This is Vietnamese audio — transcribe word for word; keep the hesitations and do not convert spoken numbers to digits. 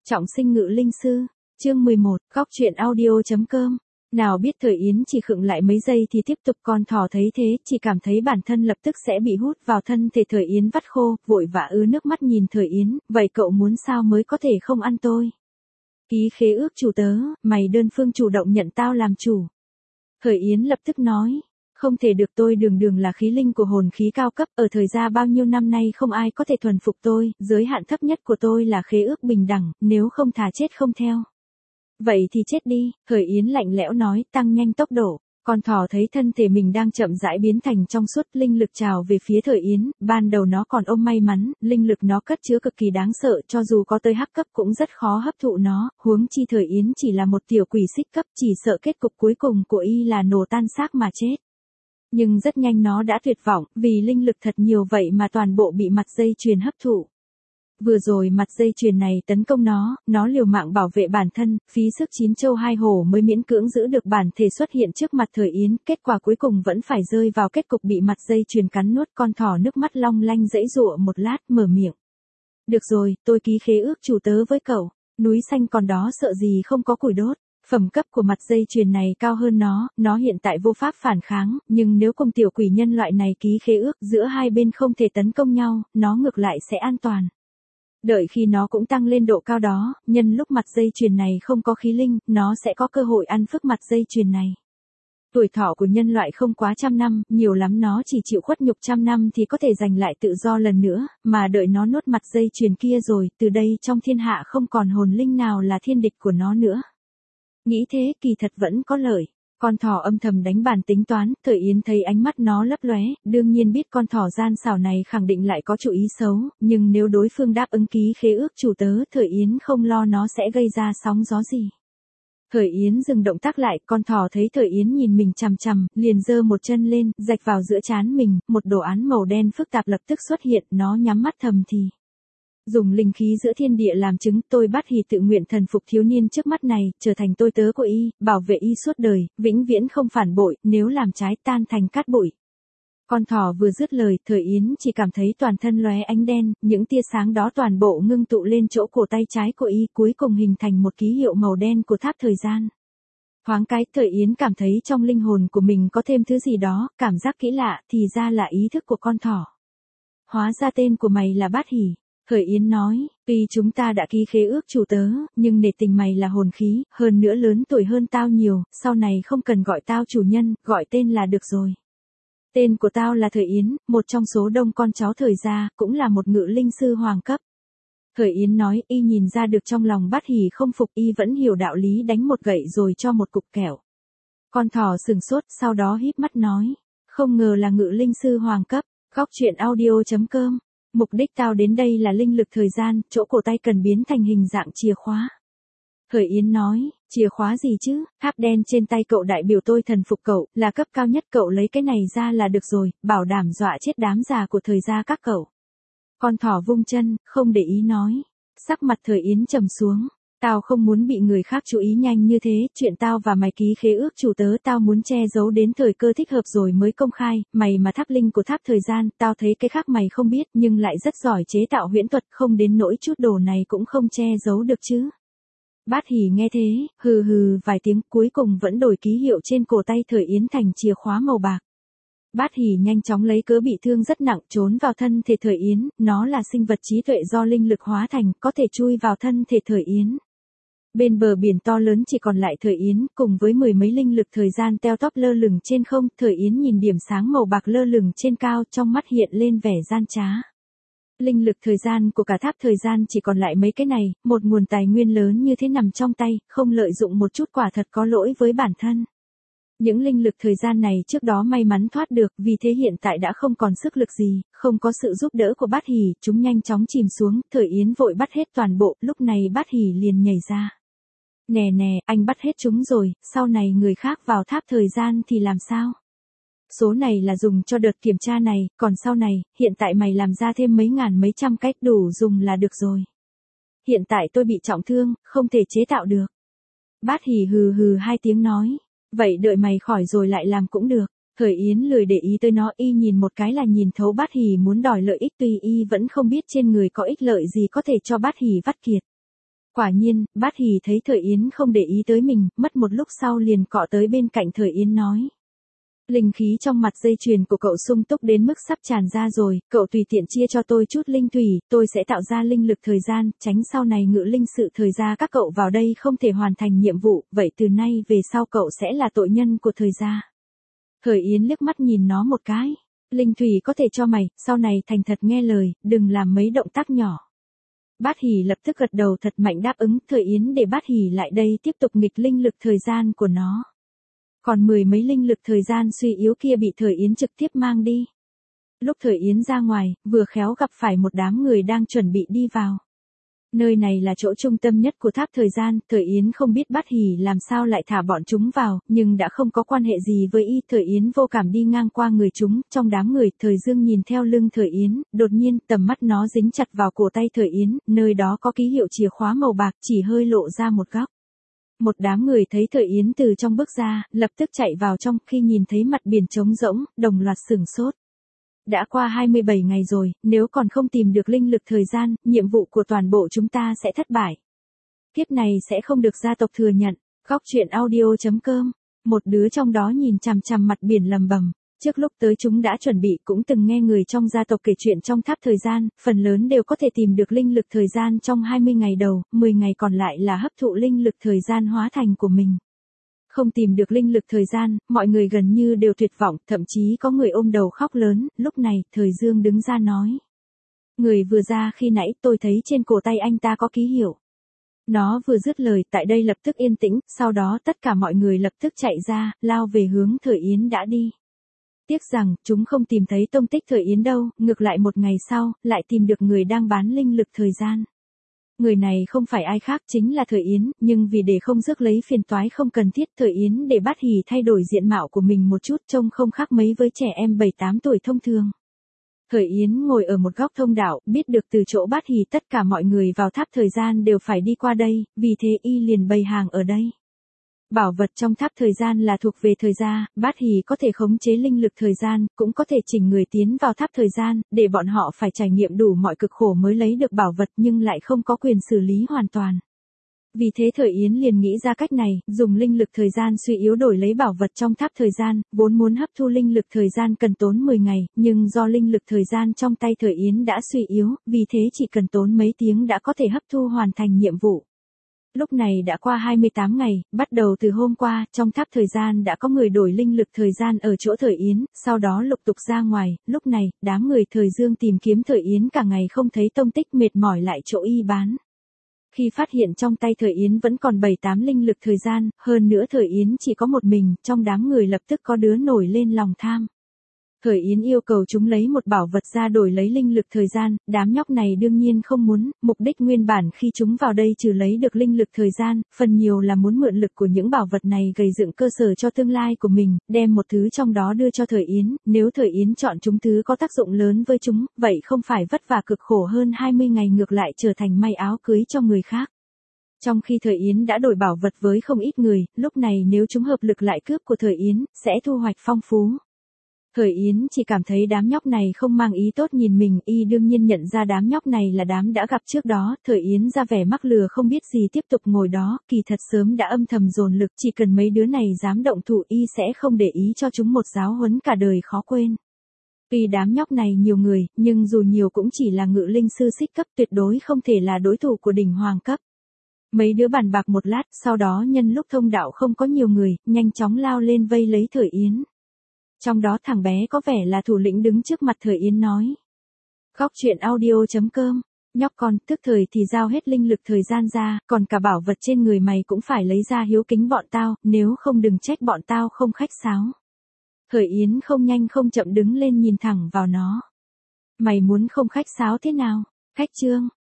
Trọng sinh ngự linh sư, chương mười một, góc truyện audio.com. Nào biết Thời Yến chỉ khựng lại mấy giây thì tiếp tục. Con thỏ thấy thế, chỉ cảm thấy bản thân lập tức sẽ bị hút vào thân thể Thời Yến vắt khô, vội vã ứa nước mắt nhìn Thời Yến, vậy cậu muốn sao mới có thể không ăn tôi? Ký khế ước chủ tớ, mày đơn phương chủ động nhận tao làm chủ. Thời Yến lập tức nói. Không thể được, tôi đường đường là khí linh của hồn khí cao cấp, ở thời gia bao nhiêu năm nay không ai có thể thuần phục tôi, giới hạn thấp nhất của tôi là khế ước bình đẳng, nếu không thà chết không theo. Vậy thì chết đi, Thời Yến lạnh lẽo nói, tăng nhanh tốc độ. Con thỏ thấy thân thể mình đang chậm rãi biến thành trong suốt, linh lực trào về phía Thời Yến, ban đầu nó còn ôm may mắn, linh lực nó cất chứa cực kỳ đáng sợ, cho dù có tới hắc cấp cũng rất khó hấp thụ nó, huống chi Thời Yến chỉ là một tiểu quỷ xích cấp, chỉ sợ kết cục cuối cùng của y là nổ tan xác mà chết. Nhưng rất nhanh nó đã tuyệt vọng, vì linh lực thật nhiều vậy mà toàn bộ bị mặt dây chuyền hấp thụ. Vừa rồi mặt dây chuyền này tấn công nó, nó liều mạng bảo vệ bản thân, phí sức chín châu hai hổ mới miễn cưỡng giữ được bản thể xuất hiện trước mặt Thời Yến, kết quả cuối cùng vẫn phải rơi vào kết cục bị mặt dây chuyền cắn nuốt. Con thỏ nước mắt long lanh giãy giụa một lát, mở miệng. Được rồi, tôi ký khế ước chủ tớ với cậu, núi xanh còn đó sợ gì không có củi đốt. Phẩm cấp của mặt dây chuyền này cao hơn nó, nó hiện tại vô pháp phản kháng, nhưng nếu cùng tiểu quỷ nhân loại này ký khế ước, giữa hai bên không thể tấn công nhau, nó ngược lại sẽ an toàn. Đợi khi nó cũng tăng lên độ cao đó, nhân lúc mặt dây chuyền này không có khí linh, nó sẽ có cơ hội ăn phước mặt dây chuyền này. Tuổi thọ của nhân loại không quá trăm năm, nhiều lắm nó chỉ chịu khuất nhục trăm năm thì có thể giành lại tự do lần nữa, mà đợi nó nuốt mặt dây chuyền kia rồi, từ đây trong thiên hạ không còn hồn linh nào là thiên địch của nó nữa. Nghĩ thế kỳ thật vẫn có lợi. Con thỏ âm thầm đánh bàn tính toán, Thời Yến thấy ánh mắt nó lấp lóe, đương nhiên biết con thỏ gian xảo này khẳng định lại có chủ ý xấu, nhưng nếu đối phương đáp ứng ký khế ước chủ tớ, Thời Yến không lo nó sẽ gây ra sóng gió gì. Thời Yến dừng động tác lại, con thỏ thấy Thời Yến nhìn mình chằm chằm, liền giơ một chân lên, rạch vào giữa trán mình, một đồ án màu đen phức tạp lập tức xuất hiện, nó nhắm mắt thầm thì. Dùng linh khí giữa thiên địa làm chứng, tôi Bát Hỷ tự nguyện thần phục thiếu niên trước mắt này, trở thành tôi tớ của y, bảo vệ y suốt đời, vĩnh viễn không phản bội, nếu làm trái tan thành cát bụi. Con thỏ vừa dứt lời, Thời Yến chỉ cảm thấy toàn thân lóe ánh đen, những tia sáng đó toàn bộ ngưng tụ lên chỗ cổ tay trái của y, cuối cùng hình thành một ký hiệu màu đen của tháp thời gian. Thoáng cái, Thời Yến cảm thấy trong linh hồn của mình có thêm thứ gì đó, cảm giác kỹ lạ, thì ra là ý thức của con thỏ. Hóa ra tên của mày là Bát Hỷ. Thời Yến nói, tuy chúng ta đã ký khế ước chủ tớ, nhưng nể tình mày là hồn khí, hơn nữa lớn tuổi hơn tao nhiều, sau này không cần gọi tao chủ nhân, gọi tên là được rồi. Tên của tao là Thời Yến, một trong số đông con cháu Thời gia, cũng là một ngự linh sư hoàng cấp. Thời Yến nói, y nhìn ra được trong lòng Bát Hỷ không phục, y vẫn hiểu đạo lý đánh một gậy rồi cho một cục kẹo. Con thỏ sừng sốt, sau đó híp mắt nói, không ngờ là ngự linh sư hoàng cấp. Góc truyện audio.com. Mục đích tao đến đây là linh lực thời gian, chỗ cổ tay cần biến thành hình dạng chìa khóa. Thời Yến nói, chìa khóa gì chứ, tháp đen trên tay cậu đại biểu tôi thần phục cậu, là cấp cao nhất, cậu lấy cái này ra là được rồi, bảo đảm dọa chết đám già của Thời gia các cậu. Con thỏ vung chân, không để ý nói. Sắc mặt Thời Yến trầm xuống. Tao không muốn bị người khác chú ý nhanh như thế, chuyện tao và mày ký khế ước chủ tớ tao muốn che giấu đến thời cơ thích hợp rồi mới công khai, mày mà tháp linh của tháp thời gian, tao thấy cái khác mày không biết nhưng lại rất giỏi chế tạo huyễn thuật, không đến nỗi chút đồ này cũng không che giấu được chứ. Bát Hỷ nghe thế, hừ hừ vài tiếng, cuối cùng vẫn đổi ký hiệu trên cổ tay Thời Yến thành chìa khóa màu bạc. Bát Hỷ nhanh chóng lấy cớ bị thương rất nặng trốn vào thân thể Thời Yến, nó là sinh vật trí tuệ do linh lực hóa thành, có thể chui vào thân thể Thời Yến. Bên bờ biển to lớn chỉ còn lại Thời Yến, cùng với mười mấy linh lực thời gian teo tóp lơ lửng trên không, Thời Yến nhìn điểm sáng màu bạc lơ lửng trên cao, trong mắt hiện lên vẻ gian trá. Linh lực thời gian của cả tháp thời gian chỉ còn lại mấy cái này, một nguồn tài nguyên lớn như thế nằm trong tay, không lợi dụng một chút quả thật có lỗi với bản thân. Những linh lực thời gian này trước đó may mắn thoát được, vì thế hiện tại đã không còn sức lực gì, không có sự giúp đỡ của Bát Hỷ, chúng nhanh chóng chìm xuống, Thời Yến vội bắt hết toàn bộ, lúc này Bát Hỷ liền nhảy ra. Nè nè, anh bắt hết chúng rồi, sau này người khác vào tháp thời gian thì làm sao? Số này là dùng cho đợt kiểm tra này, còn sau này, hiện tại mày làm ra thêm mấy ngàn mấy trăm cách đủ dùng là được rồi. Hiện tại tôi bị trọng thương, không thể chế tạo được. Bát Hỷ hừ hừ hai tiếng nói, vậy đợi mày khỏi rồi lại làm cũng được. Thời Yến lười để ý tới nó, y nhìn một cái là nhìn thấu Bát Hỷ muốn đòi lợi ích, tuy y vẫn không biết trên người có ích lợi gì có thể cho Bát Hỷ vắt kiệt. Quả nhiên, Bát Hỷ thấy Thời Yến không để ý tới mình, mất một lúc sau liền cọ tới bên cạnh Thời Yến nói. Linh khí trong mặt dây chuyền của cậu sung túc đến mức sắp tràn ra rồi, cậu tùy tiện chia cho tôi chút linh thủy, tôi sẽ tạo ra linh lực thời gian, tránh sau này ngự linh sự thời gia các cậu vào đây không thể hoàn thành nhiệm vụ, vậy từ nay về sau cậu sẽ là tội nhân của thời gia. Thời Yến liếc mắt nhìn nó một cái. Linh thủy có thể cho mày, sau này thành thật nghe lời, đừng làm mấy động tác nhỏ. Bát Hỷ lập tức gật đầu thật mạnh đáp ứng, Thời Yến để Bát Hỷ lại đây tiếp tục nghịch linh lực thời gian của nó. Còn mười mấy linh lực thời gian suy yếu kia bị Thời Yến trực tiếp mang đi. Lúc Thời Yến ra ngoài, vừa khéo gặp phải một đám người đang chuẩn bị đi vào. Nơi này là chỗ trung tâm nhất của tháp thời gian, Thời Yến không biết Bát Hỷ làm sao lại thả bọn chúng vào, nhưng đã không có quan hệ gì với y. Thời Yến vô cảm đi ngang qua người chúng, trong đám người, Thời Dương nhìn theo lưng Thời Yến, đột nhiên tầm mắt nó dính chặt vào cổ tay Thời Yến, nơi đó có ký hiệu chìa khóa màu bạc chỉ hơi lộ ra một góc. Một đám người thấy Thời Yến từ trong bước ra, lập tức chạy vào trong, khi nhìn thấy mặt biển trống rỗng, đồng loạt sửng sốt. Đã qua hai mươi bảy ngày rồi, nếu còn không tìm được linh lực thời gian, nhiệm vụ của toàn bộ chúng ta sẽ thất bại. Kiếp này sẽ không được gia tộc thừa nhận. Góc truyện audio chấm com. Một đứa trong đó nhìn chằm chằm mặt biển lầm bầm. Trước lúc tới chúng đã chuẩn bị cũng từng nghe người trong gia tộc kể chuyện trong tháp thời gian, phần lớn đều có thể tìm được linh lực thời gian trong hai mươi ngày đầu, mười ngày còn lại là hấp thụ linh lực thời gian hóa thành của mình. Không tìm được linh lực thời gian, mọi người gần như đều tuyệt vọng, thậm chí có người ôm đầu khóc lớn, lúc này, Thời Dương đứng ra nói. Người vừa ra khi nãy tôi thấy trên cổ tay anh ta có ký hiệu. Nó vừa dứt lời, tại đây lập tức yên tĩnh, sau đó tất cả mọi người lập tức chạy ra, lao về hướng Thời Yến đã đi. Tiếc rằng, chúng không tìm thấy tông tích Thời Yến đâu, ngược lại một ngày sau, lại tìm được người đang bán linh lực thời gian. Người này không phải ai khác chính là Thời Yến, nhưng vì để không rước lấy phiền toái không cần thiết, Thời Yến để Bát Hỷ thay đổi diện mạo của mình một chút trông không khác mấy với trẻ em bảy tám tuổi thông thường. Thời Yến ngồi ở một góc thông đạo, biết được từ chỗ Bát Hỷ tất cả mọi người vào tháp thời gian đều phải đi qua đây, vì thế y liền bày hàng ở đây. Bảo vật trong tháp thời gian là thuộc về thời gia, Bát Hỷ có thể khống chế linh lực thời gian, cũng có thể chỉnh người tiến vào tháp thời gian, để bọn họ phải trải nghiệm đủ mọi cực khổ mới lấy được bảo vật nhưng lại không có quyền xử lý hoàn toàn. Vì thế Thời Yến liền nghĩ ra cách này, dùng linh lực thời gian suy yếu đổi lấy bảo vật trong tháp thời gian, vốn muốn hấp thu linh lực thời gian cần tốn mười ngày, nhưng do linh lực thời gian trong tay Thời Yến đã suy yếu, vì thế chỉ cần tốn mấy tiếng đã có thể hấp thu hoàn thành nhiệm vụ. Lúc này đã qua hai mươi tám ngày, bắt đầu từ hôm qua, trong tháp thời gian đã có người đổi linh lực thời gian ở chỗ Thời Yến, sau đó lục tục ra ngoài, lúc này, đám người Thời Dương tìm kiếm Thời Yến cả ngày không thấy tông tích mệt mỏi lại chỗ y bán. Khi phát hiện trong tay Thời Yến vẫn còn bảy tám linh lực thời gian, hơn nữa Thời Yến chỉ có một mình, trong đám người lập tức có đứa nổi lên lòng tham. Thời Yến yêu cầu chúng lấy một bảo vật ra đổi lấy linh lực thời gian, đám nhóc này đương nhiên không muốn, mục đích nguyên bản khi chúng vào đây trừ lấy được linh lực thời gian, phần nhiều là muốn mượn lực của những bảo vật này gây dựng cơ sở cho tương lai của mình, đem một thứ trong đó đưa cho Thời Yến, nếu Thời Yến chọn chúng thứ có tác dụng lớn với chúng, vậy không phải vất vả cực khổ hơn hai mươi ngày ngược lại trở thành may áo cưới cho người khác. Trong khi Thời Yến đã đổi bảo vật với không ít người, lúc này nếu chúng hợp lực lại cướp của Thời Yến, sẽ thu hoạch phong phú. Thời Yến chỉ cảm thấy đám nhóc này không mang ý tốt nhìn mình, y đương nhiên nhận ra đám nhóc này là đám đã gặp trước đó, Thời Yến ra vẻ mắc lừa không biết gì tiếp tục ngồi đó, kỳ thật sớm đã âm thầm dồn lực, chỉ cần mấy đứa này dám động thủ y sẽ không để ý cho chúng một giáo huấn cả đời khó quên. Tuy đám nhóc này nhiều người, nhưng dù nhiều cũng chỉ là ngự linh sư xích cấp, tuyệt đối không thể là đối thủ của đỉnh hoàng cấp. Mấy đứa bàn bạc một lát, sau đó nhân lúc thông đạo không có nhiều người, nhanh chóng lao lên vây lấy Thời Yến. Trong đó thằng bé có vẻ là thủ lĩnh đứng trước mặt Thời Yến nói. Góc truyện audio chấm com. Nhóc con, tức thời thì giao hết linh lực thời gian ra, còn cả bảo vật trên người mày cũng phải lấy ra hiếu kính bọn tao, nếu không đừng trách bọn tao không khách sáo. Thời Yến không nhanh không chậm đứng lên nhìn thẳng vào nó. Mày muốn không khách sáo thế nào? Khách trương,